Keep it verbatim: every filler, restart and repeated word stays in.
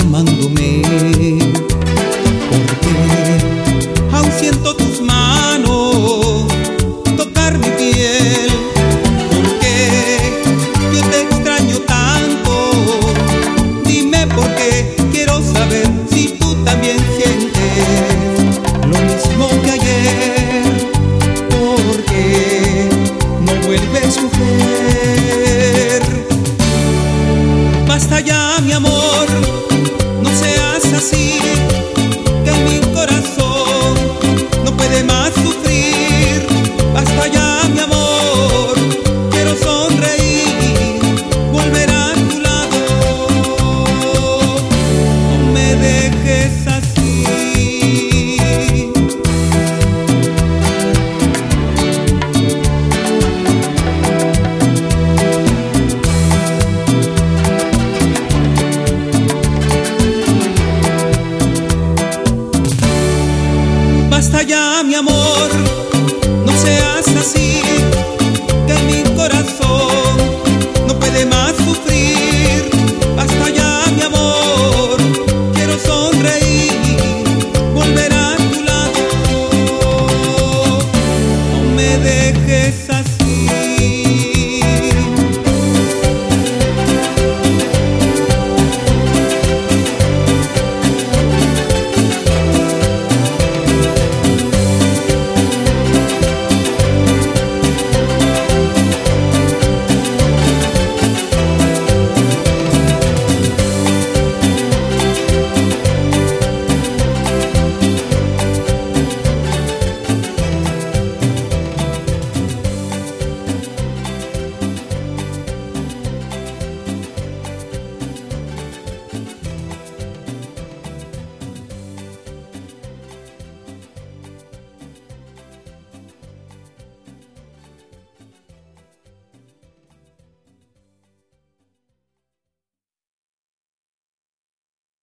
llamándome. Porque aún siento tus manos tocar mi piel. Porque yo te extraño tanto. Dime por qué, quiero saber si tú también sientes lo mismo que ayer. Porque no vuelves a sufrir. Basta ya, mi amor, no seas así, que mi corazón no puede más sufrir. Basta ya, mi amor, quiero sonreír, volver a tu lado. No me dejes así. Basta ya, mi amor.